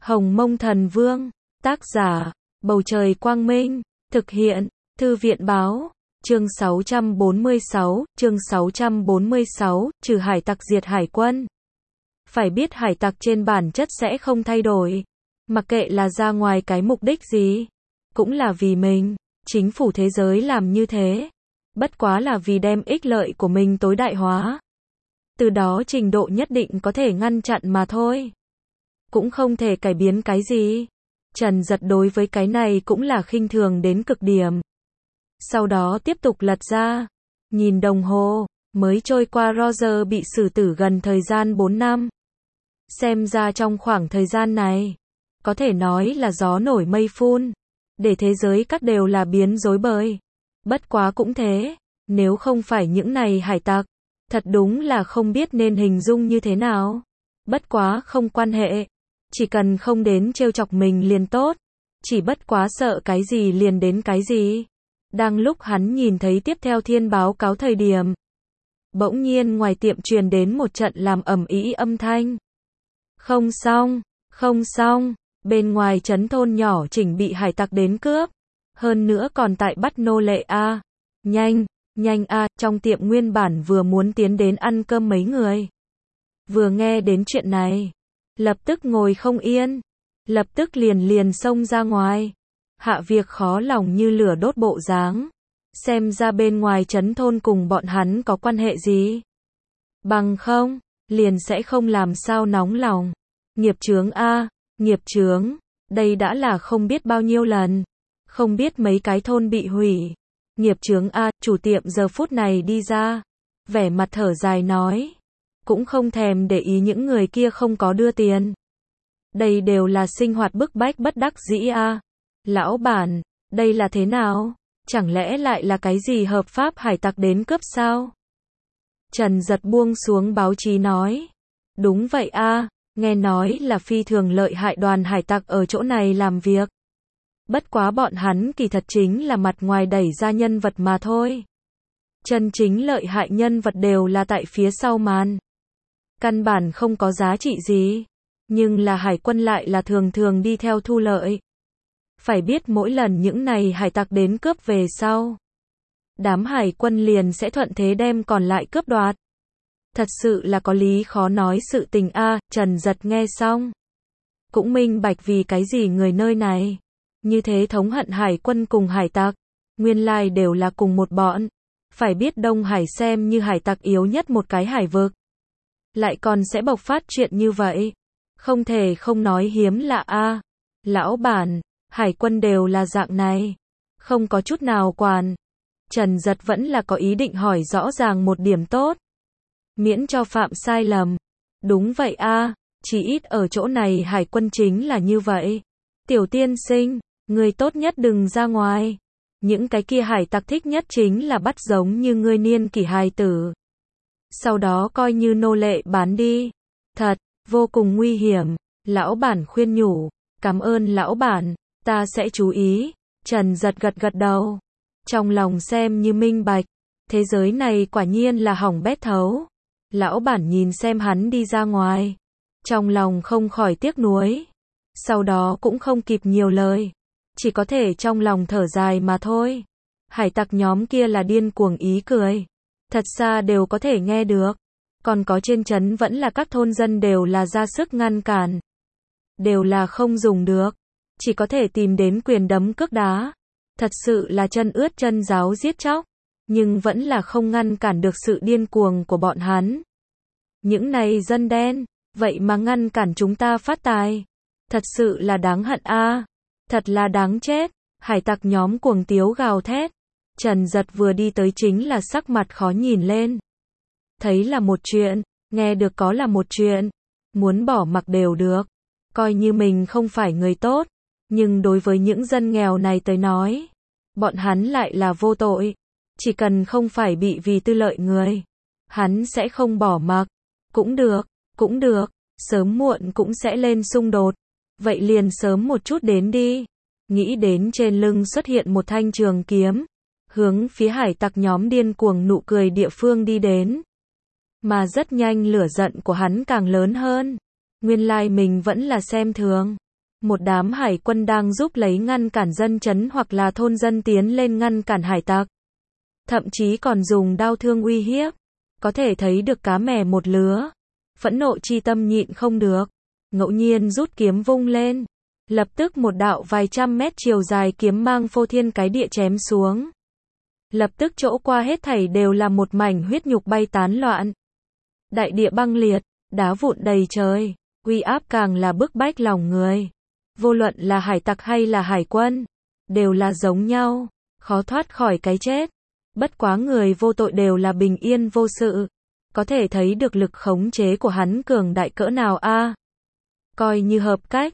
Hồng Mông Thần Vương, tác giả, Bầu Trời Quang Minh, thực hiện, Thư viện Báo, chương 646, trừ hải tặc diệt hải quân. Phải biết hải tặc trên bản chất sẽ không thay đổi, mặc kệ là ra ngoài cái mục đích gì, cũng là vì mình, chính phủ thế giới làm như thế, bất quá là vì đem ích lợi của mình tối đại hóa. Từ đó trình độ nhất định có thể ngăn chặn mà thôi. Cũng không thể cải biến cái gì. Trần Dật đối với cái này cũng là khinh thường đến cực điểm. Sau đó tiếp tục lật ra. Nhìn đồng hồ, mới trôi qua Roger bị xử tử gần thời gian 4 năm. Xem ra trong khoảng thời gian này, có thể nói là gió nổi mây phun. Để thế giới các đều là biến rối bời. Bất quá cũng thế, nếu không phải những này hải tặc, thật đúng là không biết nên hình dung như thế nào. Bất quá không quan hệ. Chỉ cần không đến trêu chọc mình liền tốt. Chỉ bất quá sợ cái gì liền đến cái gì. Đang lúc hắn nhìn thấy tiếp theo thiên báo cáo thời điểm, bỗng nhiên ngoài tiệm truyền đến một trận làm ầm ĩ âm thanh. Không xong, bên ngoài trấn thôn nhỏ chỉnh bị hải tặc đến cướp. Hơn nữa còn tại bắt nô lệ a. Nhanh a, trong tiệm nguyên bản vừa muốn tiến đến ăn cơm mấy người. Vừa nghe đến chuyện này, lập tức ngồi không yên, lập tức liền xông ra ngoài. Hạ Việc khó lòng như lửa đốt bộ dáng, xem ra bên ngoài trấn thôn cùng bọn hắn có quan hệ gì. Bằng không, liền sẽ không làm sao nóng lòng. Nghiệp chướng a, nghiệp chướng, đây đã là không biết bao nhiêu lần, không biết mấy cái thôn bị hủy. Nghiệp chướng a, chủ tiệm giờ phút này đi ra, vẻ mặt thở dài nói, cũng không thèm để ý những người kia không có đưa tiền. Đây đều là sinh hoạt bức bách bất đắc dĩ a. Lão bản, đây là thế nào? Chẳng lẽ lại là cái gì hợp pháp hải tặc đến cướp sao? Trần Dật buông xuống báo chí nói, đúng vậy a, nghe nói là phi thường lợi hại đoàn hải tặc ở chỗ này làm việc. Bất quá bọn hắn kỳ thật chính là mặt ngoài đẩy ra nhân vật mà thôi. Chân chính lợi hại nhân vật đều là tại phía sau màn. Căn bản không có giá trị gì. Nhưng là hải quân lại là thường đi theo thu lợi. Phải biết mỗi lần những này hải tặc đến cướp về sau, đám hải quân liền sẽ thuận thế đem còn lại cướp đoạt. Thật sự là có lý khó nói sự tình a. Trần Dật nghe xong, cũng minh bạch vì cái gì người nơi này như thế thống hận hải quân cùng hải tặc. Nguyên lai đều là cùng một bọn. Phải biết Đông Hải xem như hải tặc yếu nhất một cái hải vực, lại còn sẽ bộc phát chuyện như vậy. Không thể không nói hiếm lạ a. Lão bản, hải quân đều là dạng này, không có chút nào quản. Trần Dật vẫn là có ý định hỏi rõ ràng một điểm tốt, miễn cho phạm sai lầm. Đúng vậy a, chỉ ít ở chỗ này hải quân chính là như vậy. Tiểu tiên sinh, người tốt nhất đừng ra ngoài. Những cái kia hải tặc thích nhất chính là bắt giống như ngươi niên kỷ hài tử, sau đó coi như nô lệ bán đi. Thật, vô cùng nguy hiểm. Lão bản khuyên nhủ. Cảm ơn lão bản, ta sẽ chú ý. Trần Dật gật đầu. Trong lòng xem như minh bạch. Thế giới này quả nhiên là hỏng bét thấu. Lão bản nhìn xem hắn đi ra ngoài, trong lòng không khỏi tiếc nuối. Sau đó cũng không kịp nhiều lời, chỉ có thể trong lòng thở dài mà thôi. Hải tặc nhóm kia là điên cuồng ý cười, thật xa đều có thể nghe được. Còn có trên trấn vẫn là các thôn dân đều là ra sức ngăn cản, đều là không dùng được, chỉ có thể tìm đến quyền đấm cước đá. Thật sự là chân ướt chân ráo giết chóc, nhưng vẫn là không ngăn cản được sự điên cuồng của bọn hắn. Những này dân đen, vậy mà ngăn cản chúng ta phát tài. Thật sự là đáng hận a, thật là đáng chết. Hải tặc nhóm cuồng tiếu gào thét. Trần Dật vừa đi tới chính là sắc mặt khó nhìn lên. Thấy là một chuyện, nghe được có là một chuyện, muốn bỏ mặc đều được. Coi như mình không phải người tốt, nhưng đối với những dân nghèo này tới nói, bọn hắn lại là vô tội. Chỉ cần không phải bị vì tư lợi người, hắn sẽ không bỏ mặc. Cũng được, sớm muộn cũng sẽ lên xung đột. Vậy liền sớm một chút đến đi. Nghĩ đến trên lưng xuất hiện một thanh trường kiếm, hướng phía hải tặc nhóm điên cuồng nụ cười địa phương đi đến. Mà rất nhanh lửa giận của hắn càng lớn hơn. Nguyên lai mình vẫn là xem thường. Một đám hải quân đang giúp lấy ngăn cản dân chấn hoặc là thôn dân tiến lên ngăn cản hải tặc. Thậm chí còn dùng đao thương uy hiếp. Có thể thấy được cá mè một lứa. Phẫn nộ chi tâm nhịn không được. Ngẫu nhiên rút kiếm vung lên. Lập tức một đạo vài trăm mét chiều dài kiếm mang phô thiên cái địa chém xuống. Lập tức chỗ qua hết thảy đều là một mảnh huyết nhục bay tán loạn. Đại địa băng liệt, đá vụn đầy trời, uy áp càng là bức bách lòng người. Vô luận là hải tặc hay là hải quân, đều là giống nhau, khó thoát khỏi cái chết. Bất quá người vô tội đều là bình yên vô sự. Có thể thấy được lực khống chế của hắn cường đại cỡ nào a. Coi như hợp cách,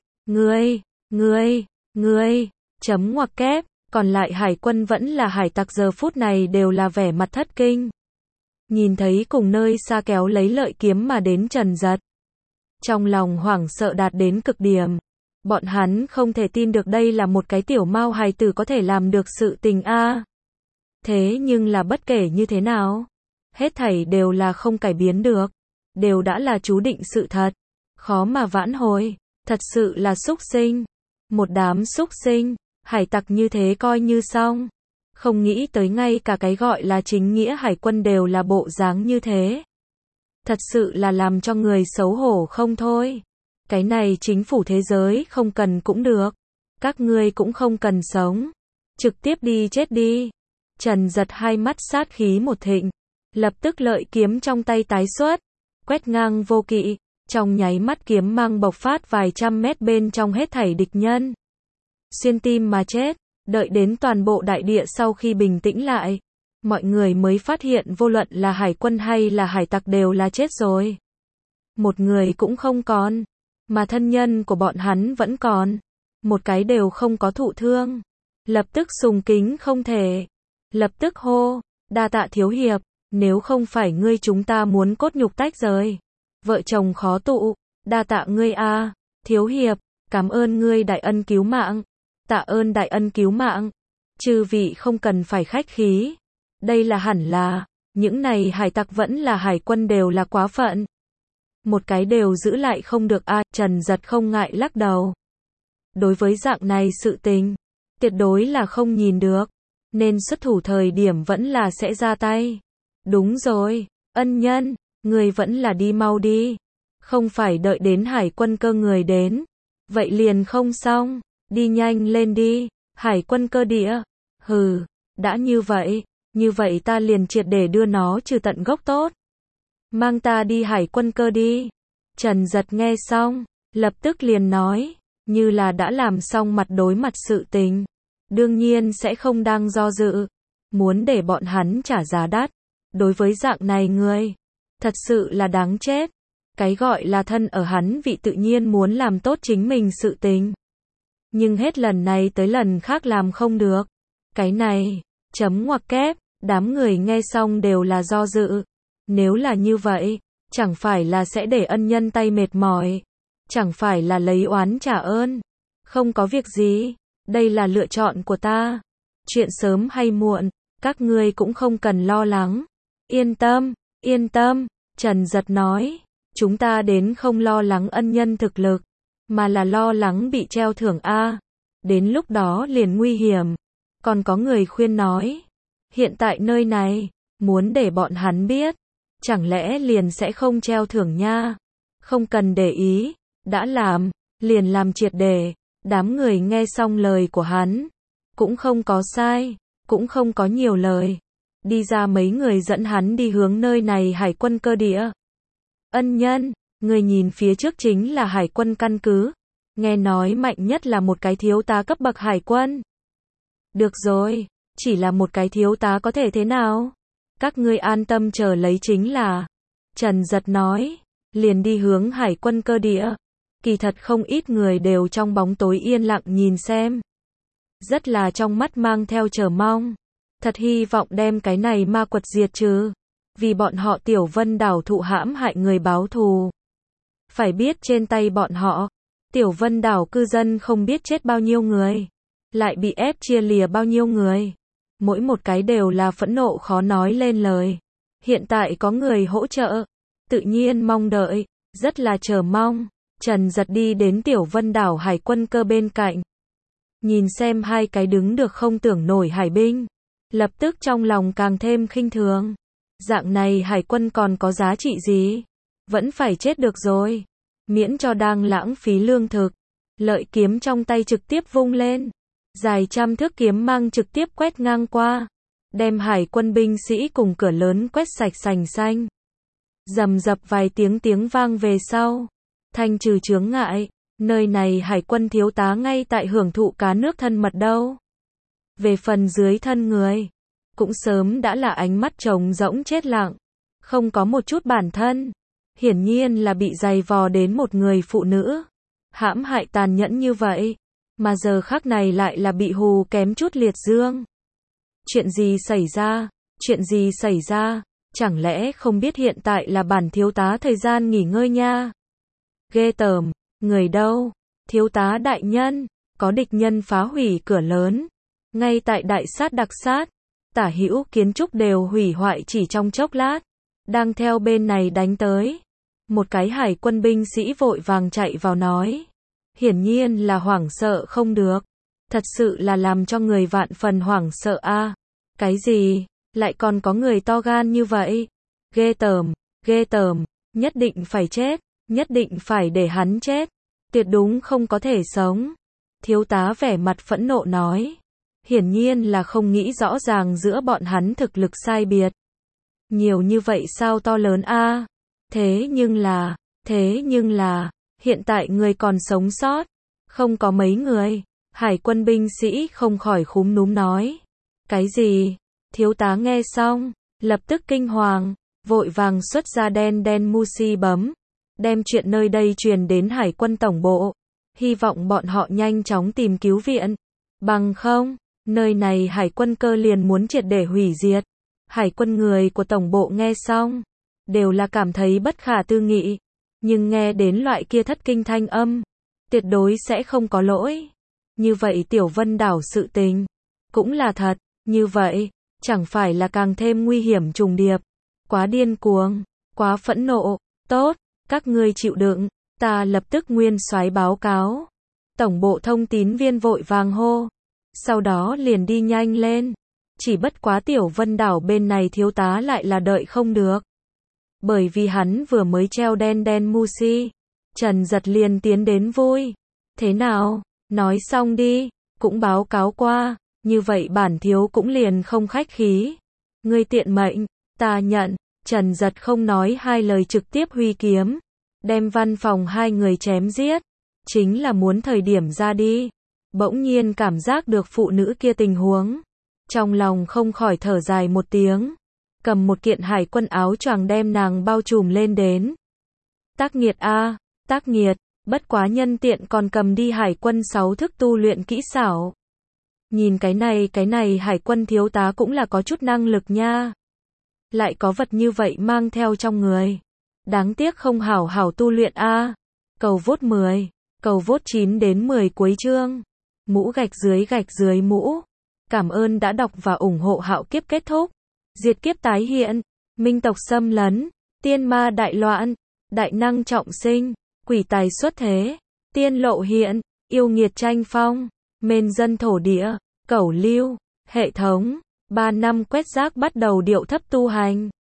ngươi, chấm ngoặc kép, còn lại hải quân vẫn là hải tặc giờ phút này đều là vẻ mặt thất kinh. Nhìn thấy cùng nơi xa kéo lấy lợi kiếm mà đến Trần Dật. Trong lòng hoảng sợ đạt đến cực điểm. Bọn hắn không thể tin được đây là một cái tiểu mao hài tử có thể làm được sự tình a. Thế nhưng là bất kể như thế nào, hết thảy đều là không cải biến được, đều đã là chú định sự thật, khó mà vãn hồi, thật sự là xúc sinh, một đám xúc sinh, hải tặc như thế coi như xong, không nghĩ tới ngay cả cái gọi là chính nghĩa hải quân đều là bộ dáng như thế. Thật sự là làm cho người xấu hổ không thôi. Cái này chính phủ thế giới không cần cũng được, các ngươi cũng không cần sống, trực tiếp đi chết đi. Trần Dật hai mắt sát khí một thịnh, lập tức lợi kiếm trong tay tái xuất, quét ngang vô kỵ, trong nháy mắt kiếm mang bộc phát vài trăm mét bên trong hết thảy địch nhân. Xuyên tim mà chết, đợi đến toàn bộ đại địa sau khi bình tĩnh lại, mọi người mới phát hiện vô luận là hải quân hay là hải tặc đều là chết rồi. Một người cũng không còn, mà thân nhân của bọn hắn vẫn còn, một cái đều không có thụ thương. Lập tức sùng kính không thể. Lập tức hô, đa tạ thiếu hiệp, nếu không phải ngươi chúng ta muốn cốt nhục tách rời. Vợ chồng khó tụ, đa tạ ngươi a, thiếu hiệp, cảm ơn ngươi đại ân cứu mạng. Tạ ơn đại ân cứu mạng. Chư vị không cần phải khách khí. Đây là hẳn là, những này hải tặc vẫn là hải quân đều là quá phận. Một cái đều giữ lại không được a. Trần Dật không ngại lắc đầu. Đối với dạng này sự tình, tuyệt đối là không nhìn được. Nên xuất thủ thời điểm vẫn là sẽ ra tay. Đúng rồi, ân nhân, người vẫn là đi mau đi. Không phải đợi đến hải quân cơ người đến. Vậy liền không xong, đi nhanh lên đi, hải quân cơ địa. Hừ, đã như vậy ta liền triệt để đưa nó trừ tận gốc tốt. Mang ta đi hải quân cơ đi. Trần Dật nghe xong, lập tức liền nói, như là đã làm xong mặt đối mặt sự tình. Đương nhiên sẽ không đang do dự, muốn để bọn hắn trả giá đắt. Đối với dạng này người, thật sự là đáng chết. Cái gọi là thân ở hắn vị tự nhiên muốn làm tốt chính mình sự tình. Nhưng hết lần này tới lần khác làm không được. Cái này, chấm ngoặc kép, đám người nghe xong đều là do dự. Nếu là như vậy, chẳng phải là sẽ để ân nhân tay mệt mỏi. Chẳng phải là lấy oán trả ơn. Không có việc gì, đây là lựa chọn của ta. Chuyện sớm hay muộn, các ngươi cũng không cần lo lắng. Yên tâm, Trần Dật nói. Chúng ta đến không lo lắng ân nhân thực lực, mà là lo lắng bị treo thưởng a. Đến lúc đó liền nguy hiểm. Còn có người khuyên nói, hiện tại nơi này, muốn để bọn hắn biết, chẳng lẽ liền sẽ không treo thưởng nha. Không cần để ý, đã làm, liền làm triệt để. Đám người nghe xong lời của hắn, cũng không có sai, cũng không có nhiều lời. Đi ra mấy người dẫn hắn đi hướng nơi này hải quân cơ địa. Ân nhân, người nhìn phía trước chính là hải quân căn cứ. Nghe nói mạnh nhất là một cái thiếu tá cấp bậc hải quân. Được rồi, chỉ là một cái thiếu tá có thể thế nào? Các ngươi an tâm chờ lấy chính là. Trần Dật nói, liền đi hướng hải quân cơ địa. Kỳ thật không ít người đều trong bóng tối yên lặng nhìn xem. Rất là trong mắt mang theo chờ mong. Thật hy vọng đem cái này ma quật diệt trừ. Vì bọn họ Tiểu Vân đảo thụ hãm hại người báo thù. Phải biết trên tay bọn họ, Tiểu Vân đảo cư dân không biết chết bao nhiêu người. Lại bị ép chia lìa bao nhiêu người. Mỗi một cái đều là phẫn nộ khó nói lên lời. Hiện tại có người hỗ trợ. Tự nhiên mong đợi. Rất là chờ mong. Trần Giật đi đến Tiểu Vân Đảo hải quân cơ bên cạnh. Nhìn xem hai cái đứng được không tưởng nổi hải binh. Lập tức trong lòng càng thêm khinh thường. Dạng này hải quân còn có giá trị gì? Vẫn phải chết được rồi. Miễn cho đang lãng phí lương thực. Lợi kiếm trong tay trực tiếp vung lên. Dài trăm thước kiếm mang trực tiếp quét ngang qua. Đem hải quân binh sĩ cùng cửa lớn quét sạch sành xanh. Rầm rập vài tiếng vang về sau. Thanh trừ chướng ngại. Nơi này hải quân thiếu tá ngay tại hưởng thụ cá nước thân mật đâu. Về phần dưới thân người. Cũng sớm đã là ánh mắt trống rỗng chết lặng. Không có một chút bản thân. Hiển nhiên là bị giày vò đến một người phụ nữ. Hãm hại tàn nhẫn như vậy. Mà giờ khắc này lại là bị hù kém chút liệt dương. Chuyện gì xảy ra? Chuyện gì xảy ra? Chẳng lẽ không biết hiện tại là bản thiếu tá thời gian nghỉ ngơi nha? Ghê tởm, người đâu? Thiếu tá đại nhân, có địch nhân phá hủy cửa lớn. Ngay tại đại sát đặc sát, tả hữu kiến trúc đều hủy hoại chỉ trong chốc lát. Đang theo bên này đánh tới. Một cái hải quân binh sĩ vội vàng chạy vào nói. Hiển nhiên là hoảng sợ không được. Thật sự là làm cho người vạn phần hoảng sợ a. Cái gì? Lại còn có người to gan như vậy? Ghê tởm, nhất định phải chết, nhất định phải để hắn chết. Tuyệt đúng không có thể sống. Thiếu tá vẻ mặt phẫn nộ nói. Hiển nhiên là không nghĩ rõ ràng giữa bọn hắn thực lực sai biệt. Nhiều như vậy sao to lớn a? Thế nhưng là, hiện tại người còn sống sót, không có mấy người. Hải quân binh sĩ không khỏi khúm núm nói. Cái gì? Thiếu tá nghe xong, lập tức kinh hoàng, vội vàng xuất ra đen Musi bấm, đem chuyện nơi đây truyền đến hải quân tổng bộ, hy vọng bọn họ nhanh chóng tìm cứu viện. Bằng không, nơi này hải quân cơ liền muốn triệt để hủy diệt. Hải quân người của tổng bộ nghe xong, đều là cảm thấy bất khả tư nghị, nhưng nghe đến loại kia thất kinh thanh âm, tuyệt đối sẽ không có lỗi. Như vậy Tiểu Vân Đảo sự tình, cũng là thật, như vậy, chẳng phải là càng thêm nguy hiểm trùng điệp. Quá điên cuồng, quá phẫn nộ, tốt, các ngươi chịu đựng, ta lập tức nguyên soái báo cáo. Tổng bộ thông tín viên vội vàng hô, sau đó liền đi nhanh lên. Chỉ bất quá Tiểu Vân Đảo bên này thiếu tá lại là đợi không được. Bởi vì hắn vừa mới treo đen Musi, Trần Giật liền tiến đến vui. Thế nào, nói xong đi, cũng báo cáo qua, như vậy bản thiếu cũng liền không khách khí. Ngươi tiện mệnh, ta nhận. Trần Giật không nói hai lời trực tiếp huy kiếm, đem văn phòng hai người chém giết. Chính là muốn thời điểm ra đi. Bỗng nhiên cảm giác được phụ nữ kia tình huống. Trong lòng không khỏi thở dài một tiếng. Cầm một kiện hải quân áo choàng đem nàng bao trùm lên đến. Tác nghiệt a, tác nghiệt, bất quá nhân tiện còn cầm đi hải quân 6 thức tu luyện kỹ xảo. Nhìn cái này hải quân thiếu tá cũng là có chút năng lực nha. Lại có vật như vậy mang theo trong người. Đáng tiếc không hảo hảo tu luyện a. Cầu vote 10, cầu vote 9 đến 10 cuối chương. Mũ gạch dưới mũ. Cảm ơn đã đọc và ủng hộ Hạo Kiếp kết thúc. Diệt kiếp tái hiện, minh tộc xâm lấn, tiên ma đại loạn, đại năng trọng sinh, quỷ tài xuất thế, tiên lộ hiện, yêu nghiệt tranh phong, mên dân thổ địa, cẩu lưu, hệ thống, 3 năm quét rác bắt đầu điệu thấp tu hành.